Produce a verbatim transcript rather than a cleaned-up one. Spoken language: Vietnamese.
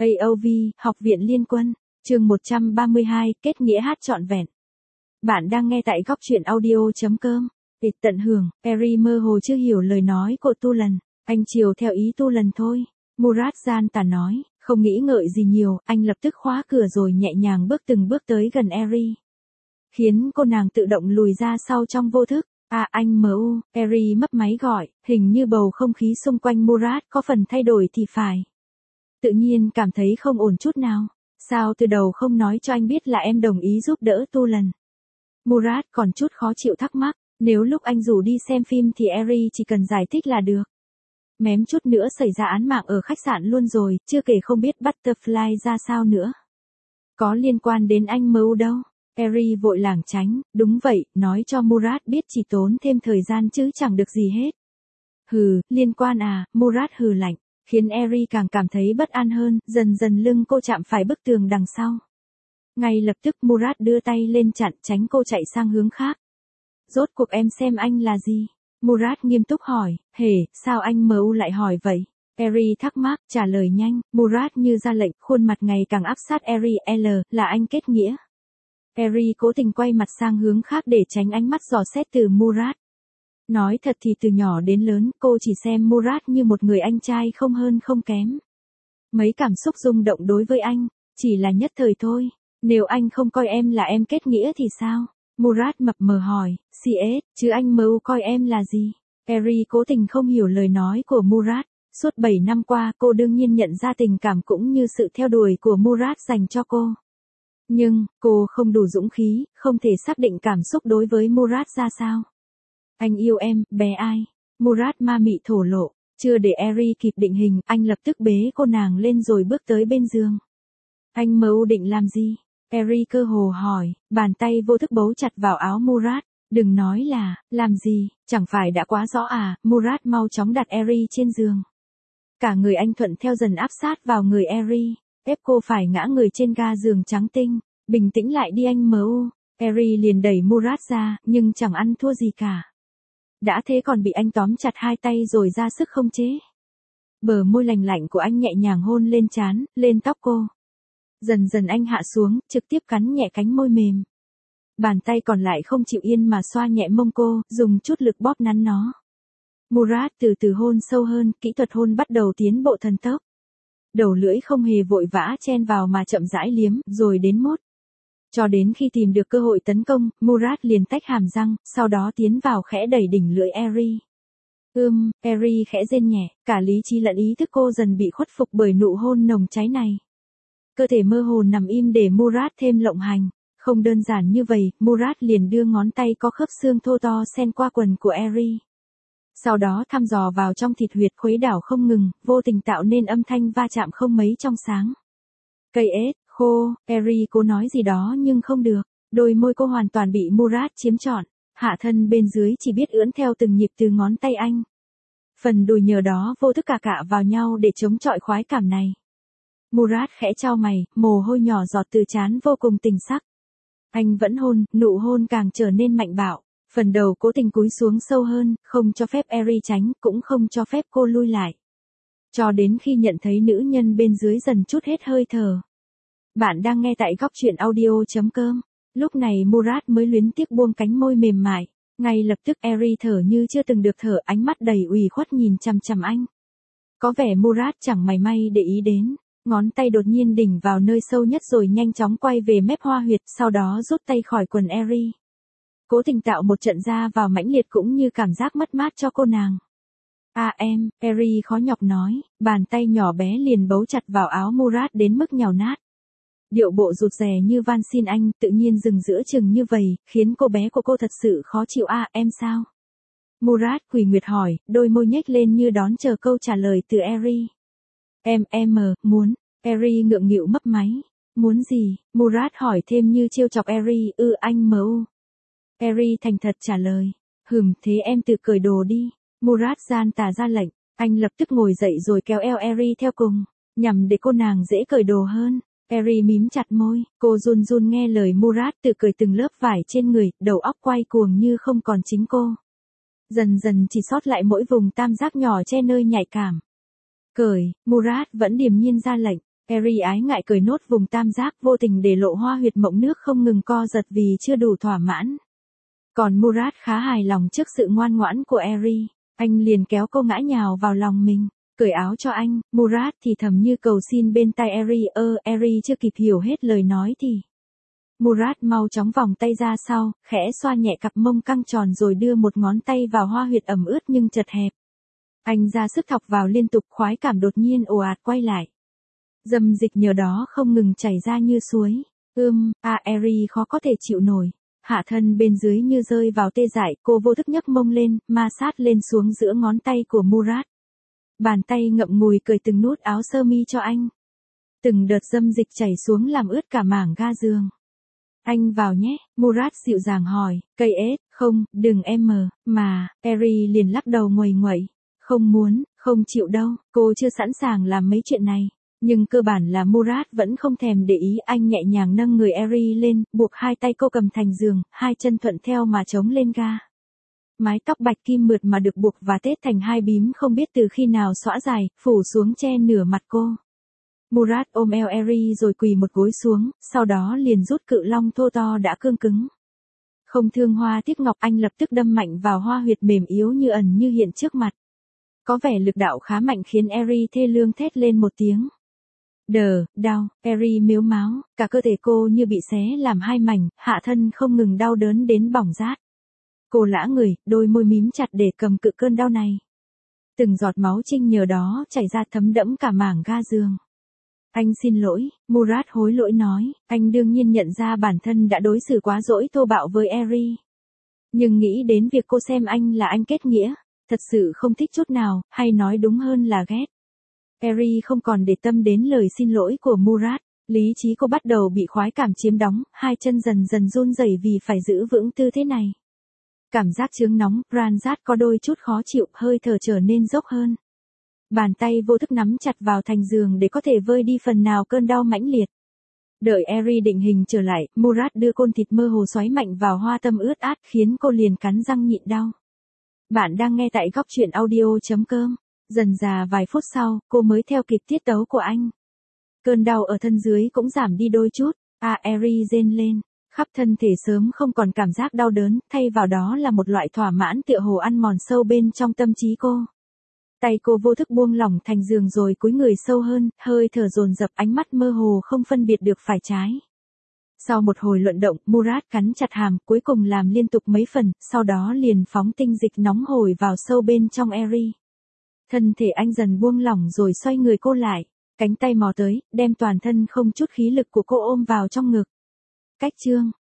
a o vê, Học viện Liên quân, chương một trăm ba mươi hai, kết nghĩa hát trọn vẹn. Bạn đang nghe tại góc truyện audio.com. Ịt tận hưởng, Eri mơ hồ chưa hiểu lời nói của Tu Lần, anh chiều theo ý Tu Lần thôi. Murat Gian Tà nói, không nghĩ ngợi gì nhiều, anh lập tức khóa cửa rồi nhẹ nhàng bước từng bước tới gần Eri. Khiến cô nàng tự động lùi ra sau trong vô thức. À anh mu, Eri mấp máy gọi, hình như bầu không khí xung quanh Murat có phần thay đổi thì phải. Tự nhiên cảm thấy không ổn chút nào. Sao từ đầu không nói cho anh biết là em đồng ý giúp đỡ Tu Lần? Murat còn chút khó chịu thắc mắc, nếu lúc anh rủ đi xem phim thì Eri chỉ cần giải thích là được. Mém chút nữa xảy ra án mạng ở khách sạn luôn rồi, chưa kể không biết Butterfly ra sao nữa. Có liên quan đến anh mu đâu. Eri vội lảng tránh, đúng vậy, nói cho Murat biết chỉ tốn thêm thời gian chứ chẳng được gì hết. Hừ, liên quan à, Murat hừ lạnh, khiến Eri càng cảm thấy bất an hơn, dần dần lưng cô chạm phải bức tường đằng sau. Ngay lập tức Murat đưa tay lên chặn tránh cô chạy sang hướng khác. Rốt cuộc em xem anh là gì? Murat nghiêm túc hỏi, hề, sao anh mu lại hỏi vậy? Eri thắc mắc, trả lời nhanh, Murat như ra lệnh, khuôn mặt ngày càng áp sát Eri, L, là anh kết nghĩa. Eri cố tình quay mặt sang hướng khác để tránh ánh mắt dò xét từ Murat. Nói thật thì từ nhỏ đến lớn, cô chỉ xem Murat như một người anh trai không hơn không kém. Mấy cảm xúc rung động đối với anh, chỉ là nhất thời thôi. Nếu anh không coi em là em kết nghĩa thì sao? Murat mập mờ hỏi, xê ét, chứ anh mu coi em là gì? Eri cố tình không hiểu lời nói của Murat. Suốt bảy năm qua cô đương nhiên nhận ra tình cảm cũng như sự theo đuổi của Murat dành cho cô. Nhưng, cô không đủ dũng khí, không thể xác định cảm xúc đối với Murat ra sao. Anh yêu em, bé ai? Murat ma mị thổ lộ, chưa để Eri kịp định hình, anh lập tức bế cô nàng lên rồi bước tới bên giường. Anh mu định làm gì? Eri cơ hồ hỏi, bàn tay vô thức bấu chặt vào áo Murat. Đừng nói là, làm gì, chẳng phải đã quá rõ à? Murat mau chóng đặt Eri trên giường. Cả người anh thuận theo dần áp sát vào người Eri, ép cô phải ngã người trên ga giường trắng tinh. Bình tĩnh lại đi anh mu. Eri liền đẩy Murat ra, nhưng chẳng ăn thua gì cả. Đã thế còn bị anh tóm chặt hai tay rồi ra sức không chế. Bờ môi lành lạnh của anh nhẹ nhàng hôn lên trán, lên tóc cô. Dần dần anh hạ xuống, trực tiếp cắn nhẹ cánh môi mềm. Bàn tay còn lại không chịu yên mà xoa nhẹ mông cô, dùng chút lực bóp nắn nó. Murat từ từ hôn sâu hơn, kỹ thuật hôn bắt đầu tiến bộ thần tốc. Đầu lưỡi không hề vội vã chen vào mà chậm rãi liếm, rồi đến mốt. Cho đến khi tìm được cơ hội tấn công, Murat liền tách hàm răng, sau đó tiến vào khẽ đẩy đỉnh lưỡi Eri. Ưm, Eri khẽ rên nhẹ, cả lý trí lẫn ý thức cô dần bị khuất phục bởi nụ hôn nồng cháy này. Cơ thể mơ hồ nằm im để Murat thêm lộng hành. Không đơn giản như vậy, Murat liền đưa ngón tay có khớp xương thô to xen qua quần của Eri. Sau đó thăm dò vào trong thịt huyệt khuấy đảo không ngừng, vô tình tạo nên âm thanh va chạm không mấy trong sáng. Cây ếch, khô, Eri cố nói gì đó nhưng không được, đôi môi cô hoàn toàn bị Murat chiếm trọn, hạ thân bên dưới chỉ biết ưỡn theo từng nhịp từ ngón tay anh. Phần đùi nhờ đó vô thức cà cạ vào nhau để chống chọi khoái cảm này. Murat khẽ chau mày, mồ hôi nhỏ giọt từ trán vô cùng tình sắc. Anh vẫn hôn, nụ hôn càng trở nên mạnh bạo. Phần đầu cố tình cúi xuống sâu hơn, không cho phép Eri tránh, cũng không cho phép cô lui lại. Cho đến khi nhận thấy nữ nhân bên dưới dần trút hết hơi thở. Bạn đang nghe tại góc truyện audio.com. Lúc này Murat mới luyến tiếc buông cánh môi mềm mại. Ngay lập tức Eri thở như chưa từng được thở, ánh mắt đầy ủy khuất nhìn chằm chằm anh. Có vẻ Murat chẳng mảy may để ý đến. Ngón tay đột nhiên đỉnh vào nơi sâu nhất rồi nhanh chóng quay về mép hoa huyệt, sau đó rút tay khỏi quần Eri. Cố tình tạo một trận ra vào mãnh liệt cũng như cảm giác mất mát cho cô nàng. À em, Eri khó nhọc nói, bàn tay nhỏ bé liền bấu chặt vào áo Murat đến mức nhào nát. Điệu bộ rụt rè như van xin anh, tự nhiên dừng giữa chừng như vậy, khiến cô bé của cô thật sự khó chịu. À em sao? Murat quỳ nguyệt hỏi, đôi môi nhếch lên như đón chờ câu trả lời từ Eri. Em, em, muốn, Eri ngượng nghịu mấp máy. Muốn gì? Murat hỏi thêm như trêu chọc Eri, ư anh mu. Eri thành thật trả lời, hừm, thế em tự cởi đồ đi. Murat Gian Tà ra lệnh, anh lập tức ngồi dậy rồi kéo eo Eri theo cùng, nhằm để cô nàng dễ cởi đồ hơn. Eri mím chặt môi, cô run run nghe lời Murat tự cởi từng lớp vải trên người, đầu óc quay cuồng như không còn chính cô. Dần dần chỉ sót lại mỗi vùng tam giác nhỏ che nơi nhạy cảm. Cởi, Murat vẫn điềm nhiên ra lệnh, Eri ái ngại cởi nốt vùng tam giác, vô tình để lộ hoa huyệt mộng nước không ngừng co giật vì chưa đủ thỏa mãn. Còn Murat khá hài lòng trước sự ngoan ngoãn của Eri, anh liền kéo cô ngã nhào vào lòng mình, cởi áo cho anh. Murat thì thầm như cầu xin bên tai Eri. Ơ, Eri chưa kịp hiểu hết lời nói thì Murat mau chóng vòng tay ra sau, khẽ xoa nhẹ cặp mông căng tròn rồi đưa một ngón tay vào hoa huyệt ẩm ướt nhưng chật hẹp. Anh ra sức thọc vào liên tục, khoái cảm đột nhiên ồ ạt quay lại. Dâm dịch nhờ đó không ngừng chảy ra như suối. Ưm, a Eri khó có thể chịu nổi. Hạ thân bên dưới như rơi vào tê dại, cô vô thức nhấc mông lên, ma sát lên xuống giữa ngón tay của Murat. Bàn tay ngậm ngùi cởi từng nút áo sơ mi cho anh. Từng đợt dâm dịch chảy xuống làm ướt cả mảng ga giường. Anh vào nhé, Murat dịu dàng hỏi. Cây ết, không, đừng em mờ, mà. Eri liền lắc đầu nguầy nguậy. Không muốn, không chịu đâu, cô chưa sẵn sàng làm mấy chuyện này. Nhưng cơ bản là Murat vẫn không thèm để ý. Anh nhẹ nhàng nâng người Eri lên, buộc hai tay cô cầm thành giường, hai chân thuận theo mà chống lên ga. Mái tóc bạch kim mượt mà được buộc và tết thành hai bím không biết từ khi nào xõa dài, phủ xuống che nửa mặt cô. Murat ôm eo Eri rồi quỳ một gối xuống, sau đó liền rút cự long thô to đã cương cứng. Không thương hoa tiếc ngọc, anh lập tức đâm mạnh vào hoa huyệt mềm yếu như ẩn như hiện trước mặt. Có vẻ lực đạo khá mạnh khiến Eri thê lương thét lên một tiếng. Đờ, đau, Eri mếu máo, cả cơ thể cô như bị xé làm hai mảnh, hạ thân không ngừng đau đớn đến bỏng rát. Cô lã người, đôi môi mím chặt để cầm cự cơn đau này. Từng giọt máu trinh nhờ đó chảy ra thấm đẫm cả mảng ga giường. Anh xin lỗi, Murat hối lỗi nói, anh đương nhiên nhận ra bản thân đã đối xử quá dỗi thô bạo với Eri. Nhưng nghĩ đến việc cô xem anh là anh kết nghĩa, thật sự không thích chút nào, hay nói đúng hơn là ghét. Eri không còn để tâm đến lời xin lỗi của Murat, lý trí cô bắt đầu bị khoái cảm chiếm đóng, hai chân dần dần run rẩy vì phải giữ vững tư thế này. Cảm giác chướng nóng, Ranjat có đôi chút khó chịu, hơi thở trở nên dốc hơn. Bàn tay vô thức nắm chặt vào thành giường để có thể vơi đi phần nào cơn đau mãnh liệt. Đợi Eri định hình trở lại, Murat đưa côn thịt mơ hồ xoáy mạnh vào hoa tâm ướt át khiến cô liền cắn răng nhịn đau. Bạn đang nghe tại góc truyện audio chấm com. Dần dà vài phút sau, cô mới theo kịp tiết tấu của anh. Cơn đau ở thân dưới cũng giảm đi đôi chút. A Eri rên lên. Khắp thân thể sớm không còn cảm giác đau đớn, thay vào đó là một loại thỏa mãn tựa hồ ăn mòn sâu bên trong tâm trí cô. Tay cô vô thức buông lỏng thành giường rồi cúi người sâu hơn, hơi thở dồn dập, ánh mắt mơ hồ không phân biệt được phải trái. Sau một hồi luận động, Murat cắn chặt hàm, cuối cùng làm liên tục mấy phần, sau đó liền phóng tinh dịch nóng hổi vào sâu bên trong Eri. Thân thể anh dần buông lỏng rồi xoay người cô lại, cánh tay mò tới, đem toàn thân không chút khí lực của cô ôm vào trong ngực. Cách chương